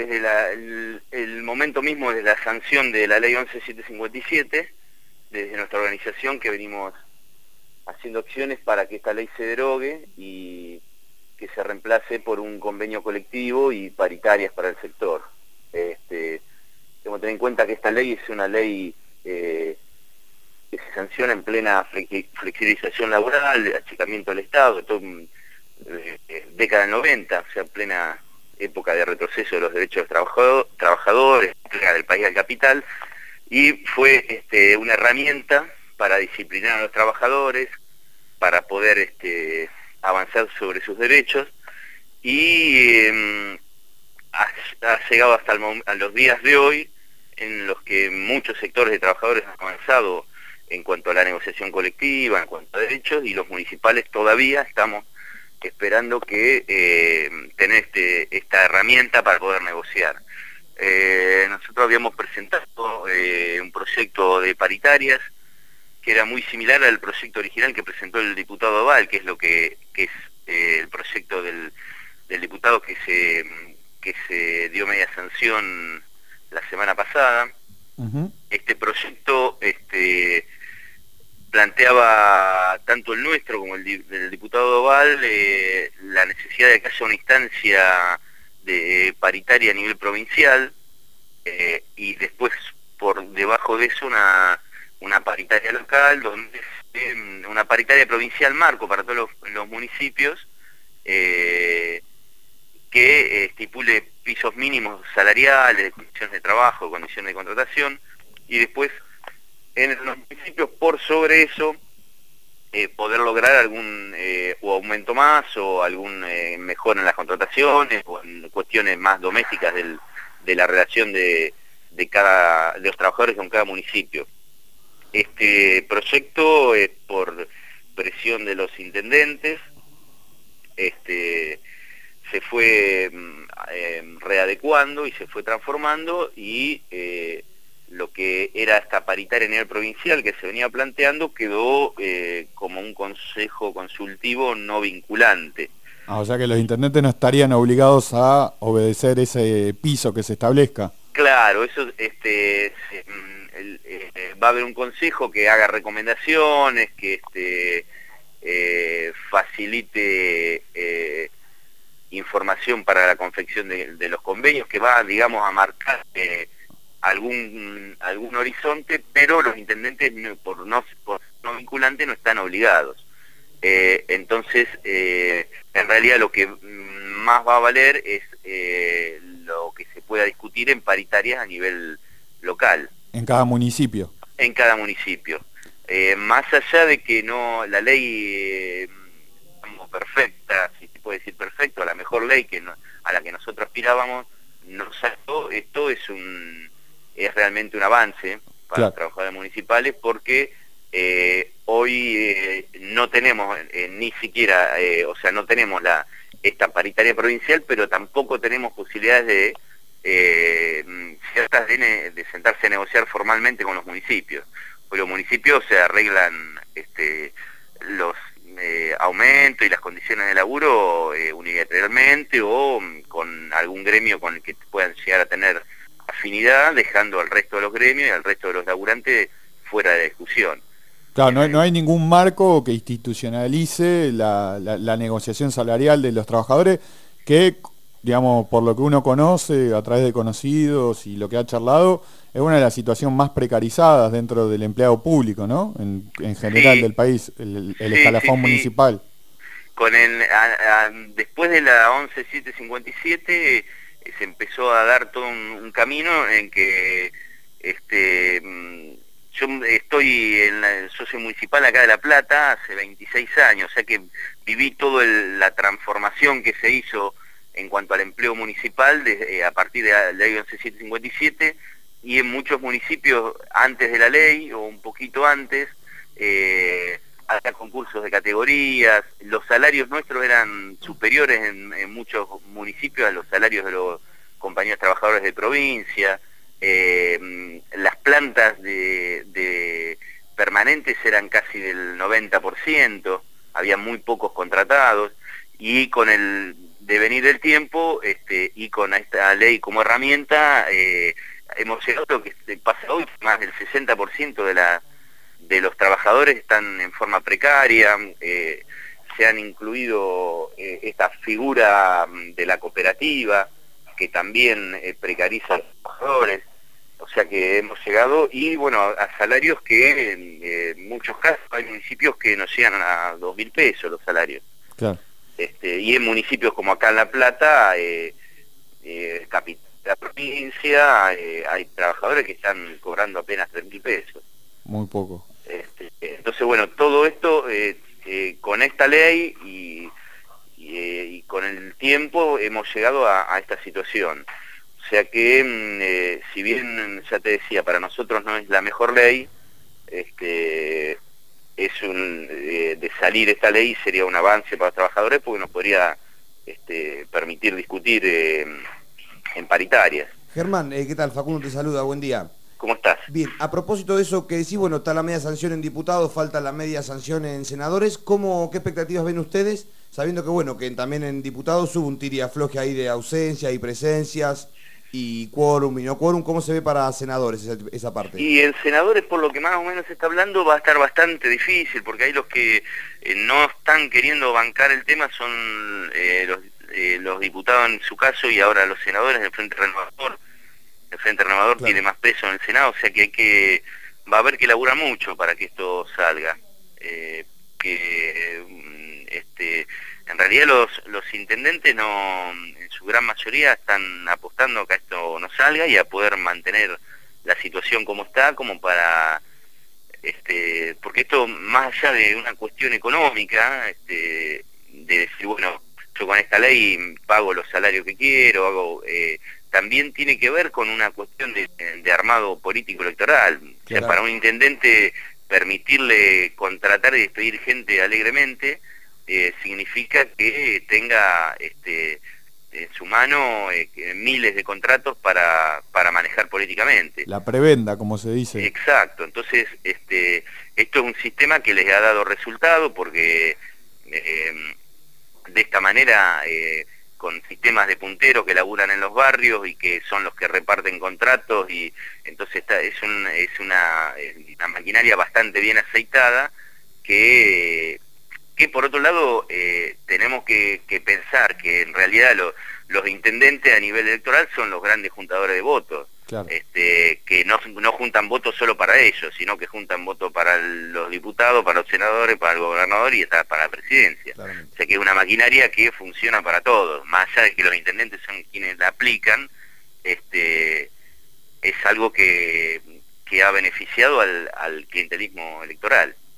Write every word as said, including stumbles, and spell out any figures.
desde la, el, el momento mismo de la sanción de la ley once mil setecientos cincuenta y siete, desde nuestra organización que venimos haciendo acciones para que esta ley se derogue y que se reemplace por un convenio colectivo y paritarias para el sector. Este, tenemos que tener en cuenta que esta ley es una ley eh, que se sanciona en plena flexibilización laboral, achicamiento del Estado, todo, eh, década del noventa, o sea, plena época de retroceso de los derechos de los trabajadores, entrega del país al capital, y fue este, una herramienta para disciplinar a los trabajadores, para poder este, avanzar sobre sus derechos, y eh, ha, ha llegado hasta el, a los días de hoy, en los que muchos sectores de trabajadores han avanzado en cuanto a la negociación colectiva, en cuanto a derechos, y los municipales todavía estamos esperando que eh, tener este, esta herramienta para poder negociar. Eh, nosotros habíamos presentado eh, un proyecto de paritarias que era muy similar al proyecto original que presentó el diputado Oval, que es lo que, que es eh, el proyecto del, del diputado que se, que se dio media sanción la semana pasada. Uh-huh. Este proyecto este, planteaba tanto el nuestro como el del diputado Oval eh, la necesidad de que haya una instancia de paritaria a nivel provincial eh, y después por debajo de eso una, una paritaria local, donde eh, una paritaria provincial marco para todos los, los municipios eh, que eh, estipule pisos mínimos salariales, condiciones de trabajo, condiciones de contratación, y después en los municipios por sobre eso eh, poder lograr algún eh, o aumento más o algún eh, mejora en las contrataciones o en cuestiones más domésticas del, de la relación de, de cada de los trabajadores con cada municipio. Este proyecto es por presión de los intendentes, este se fue eh, readecuando y se fue transformando y eh, lo que era esta paritaria a nivel provincial que se venía planteando quedó eh, como un consejo consultivo no vinculante. Ah, o sea que los intendentes no estarían obligados a obedecer ese piso que se establezca. Claro, eso este se, el, eh, va a haber un consejo que haga recomendaciones, que este eh, facilite eh, información para la confección de, de los convenios, que va, digamos, a marcar eh, algún algún horizonte, pero los intendentes por no por no vinculante no están obligados. Eh, entonces, eh, en realidad lo que más va a valer es eh, lo que se pueda discutir en paritarias a nivel local. En cada municipio. En cada municipio. Eh, más allá de que no la ley eh, como perfecta, si se puede decir perfecto, a la mejor ley que no, a la que nosotros aspirábamos, nos sacó, esto es un es realmente un avance para claro. los trabajadores municipales, porque eh, hoy eh, no tenemos eh, ni siquiera, eh, o sea, no tenemos la esta paritaria provincial, pero tampoco tenemos posibilidades de eh, ciertas de, de sentarse a negociar formalmente con los municipios. Pues los municipios se arreglan este, los eh, aumentos y las condiciones de laburo eh, unilateralmente o con algún gremio con el que puedan llegar a tener afinidad, dejando al resto de los gremios y al resto de los laburantes fuera de discusión. Claro, no hay, no hay ningún marco que institucionalice la, la, la negociación salarial de los trabajadores, que, digamos, por lo que uno conoce, a través de conocidos y lo que ha charlado, es una de las situaciones más precarizadas dentro del empleado público, ¿no? En, en general sí, del país, el, el sí, escalafón sí, municipal. Sí. Con el, a, a, después de la once mil setecientos cincuenta y siete eh, se empezó a dar todo un, un camino en que este yo estoy en la, yo soy municipal acá de La Plata hace veintiséis años, o sea que viví toda la transformación que se hizo en cuanto al empleo municipal desde, a partir de la ley once mil setecientos cincuenta y siete, y en muchos municipios antes de la ley o un poquito antes eh, había concursos de categorías, los salarios nuestros eran superiores en, en muchos municipios a los salarios de los compañeros trabajadores de provincia. Eh, las plantas de, de permanentes eran casi del noventa por ciento, había muy pocos contratados, y con el devenir del tiempo, este, y con esta ley como herramienta, eh, hemos llegado a lo que pasa hoy, más del sesenta por ciento de la de los trabajadores están en forma precaria, eh, se han incluido eh, esta figura de la cooperativa, que también eh, precariza a los trabajadores, o sea que hemos llegado, y bueno, a, a salarios que en eh, muchos casos hay municipios que nos llegan a dos mil pesos los salarios. Claro. Este, y en municipios como acá en La Plata, eh, eh, capital de la provincia, eh, hay trabajadores que están cobrando apenas tres mil pesos. Muy poco. Este, entonces, bueno, todo esto eh, eh, con esta ley y, y, eh, y con el tiempo hemos llegado a, a esta situación. O sea que, eh, si bien, ya te decía, para nosotros no es la mejor ley, este, es un, eh, de salir esta ley sería un avance para los trabajadores porque nos podría este, permitir discutir eh, en paritarias. Germán, eh, ¿qué tal? Facundo te saluda, buen día. ¿Cómo estás? Bien, a propósito de eso que decís, bueno, está la media sanción en diputados, falta la media sanción en senadores. ¿Cómo, qué expectativas ven ustedes? Sabiendo que, bueno, que también en diputados hubo un tira y afloje ahí de ausencia y presencias y quórum y no quórum. ¿Cómo se ve para senadores esa, esa parte? Y en senadores, por lo que más o menos se está hablando, va a estar bastante difícil, porque ahí los que eh, no están queriendo bancar el tema son eh, los, eh, los diputados en su caso, y ahora los senadores del Frente Renovador. El Frente Renovador claro. Tiene más peso en el Senado, o sea que hay que va a haber que laburar mucho para que esto salga. Eh, que este, en realidad los, los intendentes no, en su gran mayoría están apostando a que esto no salga y a poder mantener la situación como está, como para este, porque esto, más allá de una cuestión económica, este, de decir, bueno, yo con esta ley pago los salarios que quiero, hago eh, también tiene que ver con una cuestión de, de armado político electoral. Claro. O sea, para un intendente permitirle contratar y despedir gente alegremente eh, significa que tenga este, en su mano eh, miles de contratos para, para manejar políticamente. La prebenda, como se dice. Exacto. Entonces, este, esto es un sistema que les ha dado resultado porque eh, de esta manera... Eh, con sistemas de punteros que laburan en los barrios y que son los que reparten contratos, y entonces está, es, un, es una, una maquinaria bastante bien aceitada que, que por otro lado eh, tenemos que, que pensar que en realidad lo, los intendentes a nivel electoral son los grandes juntadores de votos. Claro. Este, que no, no juntan votos solo para ellos, sino que juntan votos para los diputados, para los senadores, para el gobernador y hasta para la presidencia. Claramente. O sea que es una maquinaria que funciona para todos, más allá de que los intendentes son quienes la aplican, este, es algo que, que ha beneficiado al, al clientelismo electoral.